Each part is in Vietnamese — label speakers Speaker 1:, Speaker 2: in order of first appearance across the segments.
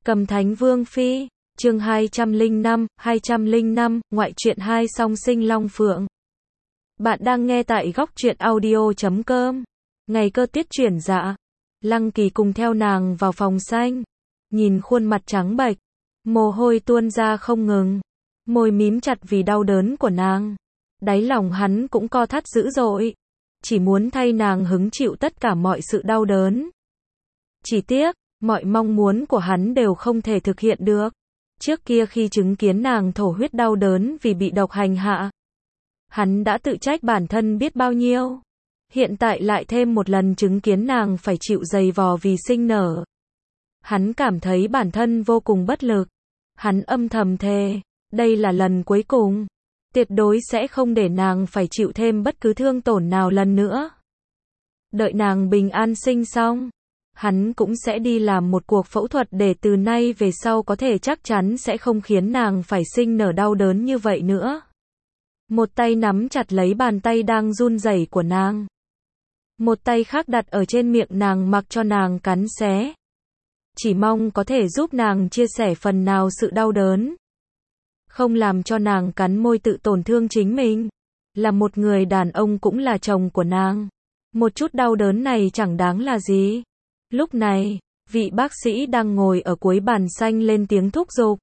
Speaker 1: Cầm Thánh Vương Phi, chương 205, ngoại truyện 2 song sinh Long Phượng. Bạn đang nghe tại góc truyện audio.com. Ngày Cơ Tiết chuyển dạ, Lăng Kỳ cùng theo nàng vào phòng xanh, nhìn khuôn mặt trắng bệch, mồ hôi tuôn ra không ngừng, môi mím chặt vì đau đớn của nàng. Đáy lòng hắn cũng co thắt dữ dội, chỉ muốn thay nàng hứng chịu tất cả mọi sự đau đớn. Chỉ tiếc, mọi mong muốn của hắn đều không thể thực hiện được. Trước kia khi chứng kiến nàng thổ huyết đau đớn vì bị độc hành hạ, hắn đã tự trách bản thân biết bao nhiêu. Hiện tại lại thêm một lần chứng kiến nàng phải chịu giày vò vì sinh nở. Hắn cảm thấy bản thân vô cùng bất lực. Hắn âm thầm thề, đây là lần cuối cùng. Tuyệt đối sẽ không để nàng phải chịu thêm bất cứ thương tổn nào lần nữa. Đợi nàng bình an sinh xong, hắn cũng sẽ đi làm một cuộc phẫu thuật để từ nay về sau có thể chắc chắn sẽ không khiến nàng phải sinh nở đau đớn như vậy nữa. Một tay nắm chặt lấy bàn tay đang run rẩy của nàng. Một tay khác đặt ở trên miệng nàng mặc cho nàng cắn xé. Chỉ mong có thể giúp nàng chia sẻ phần nào sự đau đớn. Không làm cho nàng cắn môi tự tổn thương chính mình. Là một người đàn ông cũng là chồng của nàng. Một chút đau đớn này chẳng đáng là gì. Lúc này, vị bác sĩ đang ngồi ở cuối bàn xanh lên tiếng thúc giục.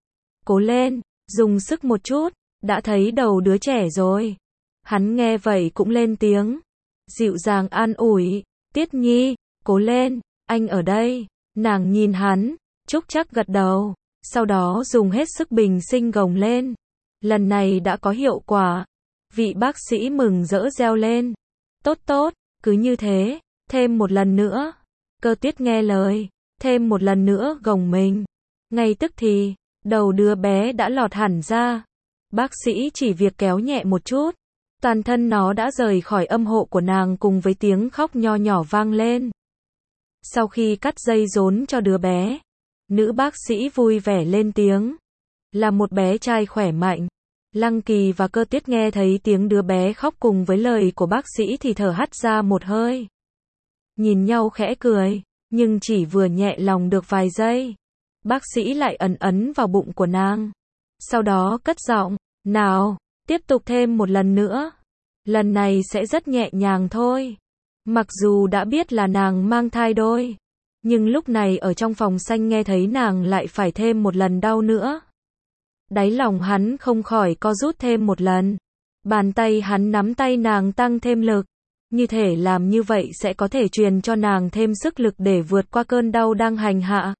Speaker 1: Cố lên, dùng sức một chút, đã thấy đầu đứa trẻ rồi. Hắn nghe vậy cũng lên tiếng, dịu dàng an ủi, Tiết Nhi, cố lên, anh ở đây. Nàng nhìn hắn, chúc chắc gật đầu, sau đó dùng hết sức bình sinh gồng lên. Lần này đã có hiệu quả. Vị bác sĩ mừng rỡ reo lên. Tốt tốt, cứ như thế, thêm một lần nữa. Cơ Tiết nghe lời, thêm một lần nữa gồng mình. Ngay tức thì, đầu đứa bé đã lọt hẳn ra. Bác sĩ chỉ việc kéo nhẹ một chút, toàn thân nó đã rời khỏi âm hộ của nàng cùng với tiếng khóc nho nhỏ vang lên. Sau khi cắt dây rốn cho đứa bé, nữ bác sĩ vui vẻ lên tiếng. Là một bé trai khỏe mạnh. Lăng Kỳ và Cơ Tiết nghe thấy tiếng đứa bé khóc cùng với lời của bác sĩ thì thở hắt ra một hơi. Nhìn nhau khẽ cười, nhưng chỉ vừa nhẹ lòng được vài giây. Bác sĩ lại ấn vào bụng của nàng. Sau đó cất giọng, nào, tiếp tục thêm một lần nữa. Lần này sẽ rất nhẹ nhàng thôi. Mặc dù đã biết là nàng mang thai đôi, nhưng lúc này ở trong phòng xanh nghe thấy nàng lại phải thêm một lần đau nữa. Đáy lòng hắn không khỏi co rút thêm một lần. Bàn tay hắn nắm tay nàng tăng thêm lực. Như thể làm như vậy sẽ có thể truyền cho nàng thêm sức lực để vượt qua cơn đau đang hành hạ.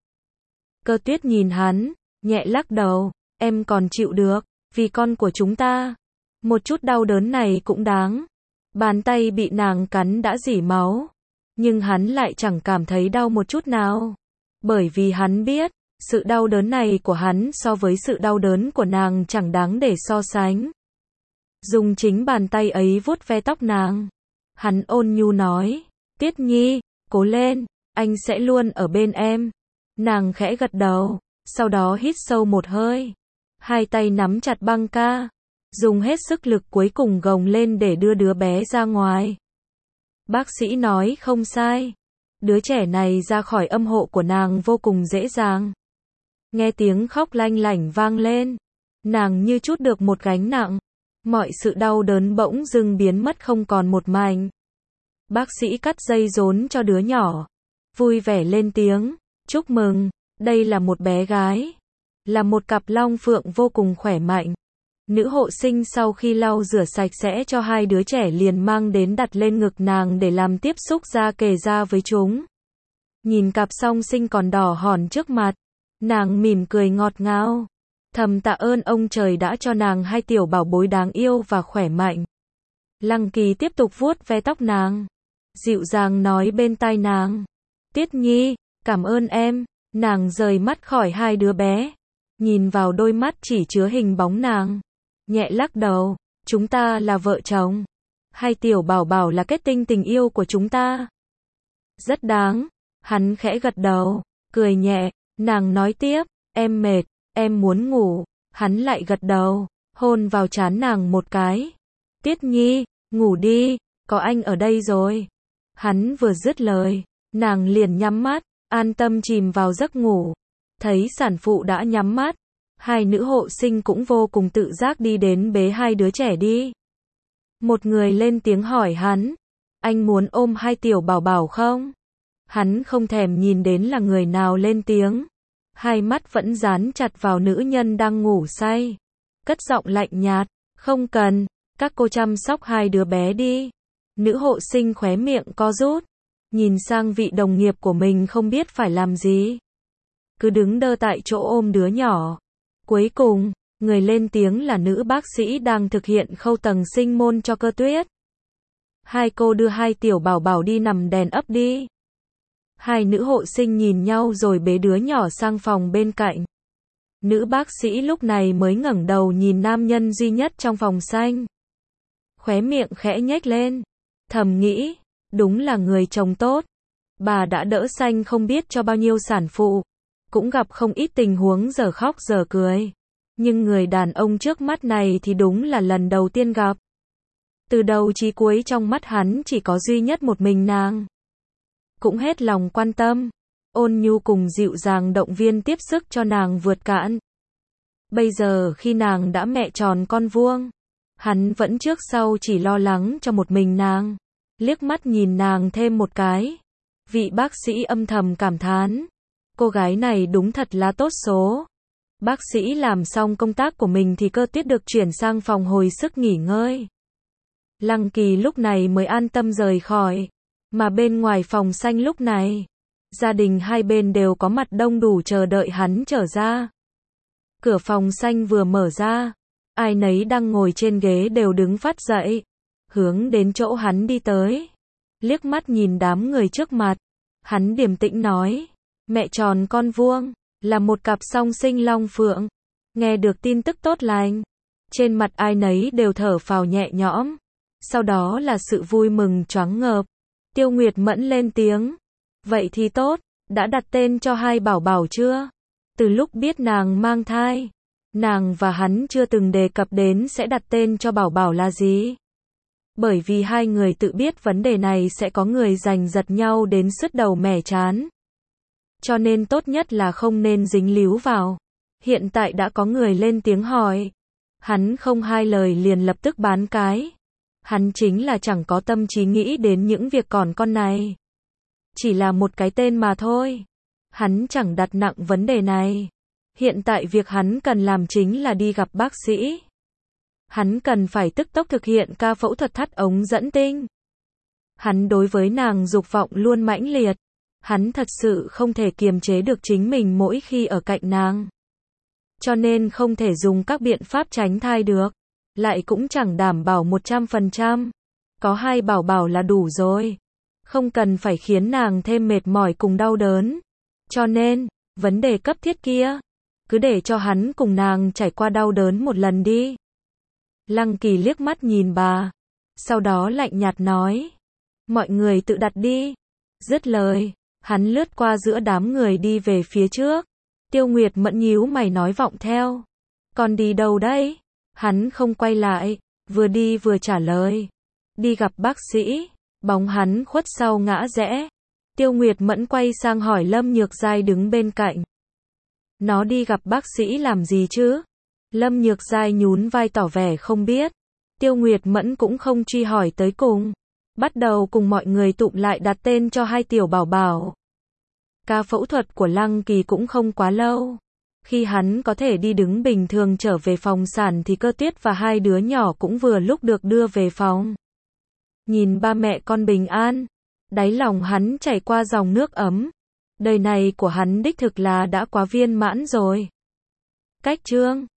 Speaker 1: Cơ Tuyết nhìn hắn, nhẹ lắc đầu, em còn chịu được, vì con của chúng ta. Một chút đau đớn này cũng đáng. Bàn tay bị nàng cắn đã rỉ máu, nhưng hắn lại chẳng cảm thấy đau một chút nào. Bởi vì hắn biết, sự đau đớn này của hắn so với sự đau đớn của nàng chẳng đáng để so sánh. Dùng chính bàn tay ấy vuốt ve tóc nàng. Hắn ôn nhu nói, Tiết Nhi, cố lên, anh sẽ luôn ở bên em. Nàng khẽ gật đầu, sau đó hít sâu một hơi. Hai tay nắm chặt băng ca, dùng hết sức lực cuối cùng gồng lên để đưa đứa bé ra ngoài. Bác sĩ nói không sai. Đứa trẻ này ra khỏi âm hộ của nàng vô cùng dễ dàng. Nghe tiếng khóc lanh lảnh vang lên, nàng như trút được một gánh nặng. Mọi sự đau đớn bỗng dưng biến mất không còn một mảnh. Bác sĩ cắt dây rốn cho đứa nhỏ, vui vẻ lên tiếng, chúc mừng, đây là một bé gái. Là một cặp long phượng vô cùng khỏe mạnh. Nữ hộ sinh sau khi lau rửa sạch sẽ cho hai đứa trẻ liền mang đến đặt lên ngực nàng để làm tiếp xúc da kề da với chúng. Nhìn cặp song sinh còn đỏ hòn trước mặt, nàng mỉm cười ngọt ngào. Thầm tạ ơn ông trời đã cho nàng hai tiểu bảo bối đáng yêu và khỏe mạnh. Lăng Kỳ tiếp tục vuốt ve tóc nàng, dịu dàng nói bên tai nàng, Tiết Nhi, cảm ơn em. Nàng rời mắt khỏi hai đứa bé, nhìn vào đôi mắt chỉ chứa hình bóng nàng, nhẹ lắc đầu, chúng ta là vợ chồng. Hai tiểu bảo bảo là kết tinh tình yêu của chúng ta. Rất đáng. Hắn khẽ gật đầu, cười nhẹ. Nàng nói tiếp, em mệt, em muốn ngủ. Hắn lại gật đầu, hôn vào trán nàng một cái. Tiết Nhi, ngủ đi, có anh ở đây rồi. Hắn vừa dứt lời, nàng liền nhắm mắt, an tâm chìm vào giấc ngủ. Thấy sản phụ đã nhắm mắt, hai nữ hộ sinh cũng vô cùng tự giác đi đến bế hai đứa trẻ đi. Một người lên tiếng hỏi hắn, anh muốn ôm hai tiểu bảo bảo không? Hắn không thèm nhìn đến là người nào lên tiếng. Hai mắt vẫn dán chặt vào nữ nhân đang ngủ say. Cất giọng lạnh nhạt, không cần, các cô chăm sóc hai đứa bé đi. Nữ hộ sinh khóe miệng co rút, nhìn sang vị đồng nghiệp của mình không biết phải làm gì. Cứ đứng đơ tại chỗ ôm đứa nhỏ. Cuối cùng, người lên tiếng là nữ bác sĩ đang thực hiện khâu tầng sinh môn cho Cơ Tuyết. Hai cô đưa hai tiểu bảo bảo đi nằm đèn ấp đi. Hai nữ hộ sinh nhìn nhau rồi bế đứa nhỏ sang phòng bên cạnh. Nữ bác sĩ lúc này mới ngẩng đầu nhìn nam nhân duy nhất trong phòng xanh. Khóe miệng khẽ nhếch lên, thầm nghĩ, đúng là người chồng tốt. Bà đã đỡ xanh không biết cho bao nhiêu sản phụ, cũng gặp không ít tình huống giờ khóc giờ cười. Nhưng người đàn ông trước mắt này thì đúng là lần đầu tiên gặp. Từ đầu chí cuối trong mắt hắn chỉ có duy nhất một mình nàng. Cũng hết lòng quan tâm, ôn nhu cùng dịu dàng động viên tiếp sức cho nàng vượt cạn. Bây giờ khi nàng đã mẹ tròn con vuông, hắn vẫn trước sau chỉ lo lắng cho một mình nàng. Liếc mắt nhìn nàng thêm một cái, vị bác sĩ âm thầm cảm thán, cô gái này đúng thật là tốt số. Bác sĩ làm xong công tác của mình thì Cơ Tuyết được chuyển sang phòng hồi sức nghỉ ngơi. Lăng Kỳ lúc này mới an tâm rời khỏi, mà bên ngoài phòng xanh lúc này, gia đình hai bên đều có mặt đông đủ chờ đợi hắn trở ra. Cửa phòng xanh vừa mở ra, ai nấy đang ngồi trên ghế đều đứng phát dậy, hướng đến chỗ hắn đi tới. Liếc mắt nhìn đám người trước mặt, hắn điềm tĩnh nói, mẹ tròn con vuông, là một cặp song sinh long phượng. Nghe được tin tức tốt lành, trên mặt ai nấy đều thở phào nhẹ nhõm. Sau đó là sự vui mừng choáng ngợp. Tiêu Nguyệt Mẫn lên tiếng, vậy thì tốt, đã đặt tên cho hai bảo bảo chưa? Từ lúc biết nàng mang thai, nàng và hắn chưa từng đề cập đến sẽ đặt tên cho bảo bảo là gì. Bởi vì hai người tự biết vấn đề này sẽ có người giành giật nhau đến sứt đầu mẻ trán. Cho nên tốt nhất là không nên dính líu vào. Hiện tại đã có người lên tiếng hỏi. Hắn không hai lời liền lập tức bán cái. Hắn chính là chẳng có tâm trí nghĩ đến những việc còn con này. Chỉ là một cái tên mà thôi. Hắn chẳng đặt nặng vấn đề này. Hiện tại việc hắn cần làm chính là đi gặp bác sĩ. Hắn cần phải tức tốc thực hiện ca phẫu thuật thắt ống dẫn tinh. Hắn đối với nàng dục vọng luôn mãnh liệt. Hắn thật sự không thể kiềm chế được chính mình mỗi khi ở cạnh nàng. Cho nên không thể dùng các biện pháp tránh thai được. Lại cũng chẳng đảm bảo 100%. Có hai bảo bảo là đủ rồi. Không cần phải khiến nàng thêm mệt mỏi cùng đau đớn. Cho nên, vấn đề cấp thiết kia, cứ để cho hắn cùng nàng trải qua đau đớn một lần đi. Lăng Kỳ liếc mắt nhìn bà. Sau đó lạnh nhạt nói. Mọi người tự đặt đi. Dứt lời, hắn lướt qua giữa đám người đi về phía trước. Tiêu Nguyệt Mẫn nhíu mày nói vọng theo. Còn đi đâu đấy? Hắn không quay lại, vừa đi vừa trả lời. Đi gặp bác sĩ. Bóng hắn khuất sau ngã rẽ. Tiêu Nguyệt Mẫn quay sang hỏi Lâm Nhược Giai đứng bên cạnh. Nó đi gặp bác sĩ làm gì chứ? Lâm Nhược Giai nhún vai tỏ vẻ không biết. Tiêu Nguyệt Mẫn cũng không truy hỏi tới cùng. Bắt đầu cùng mọi người tụm lại đặt tên cho hai tiểu bảo bảo. Ca phẫu thuật của Lăng Kỳ cũng không quá lâu. Khi hắn có thể đi đứng bình thường trở về phòng sản thì Cơ Tuyết và hai đứa nhỏ cũng vừa lúc được đưa về phòng. Nhìn ba mẹ con bình an, đáy lòng hắn chảy qua dòng nước ấm. Đời này của hắn đích thực là đã quá viên mãn rồi. Cách chương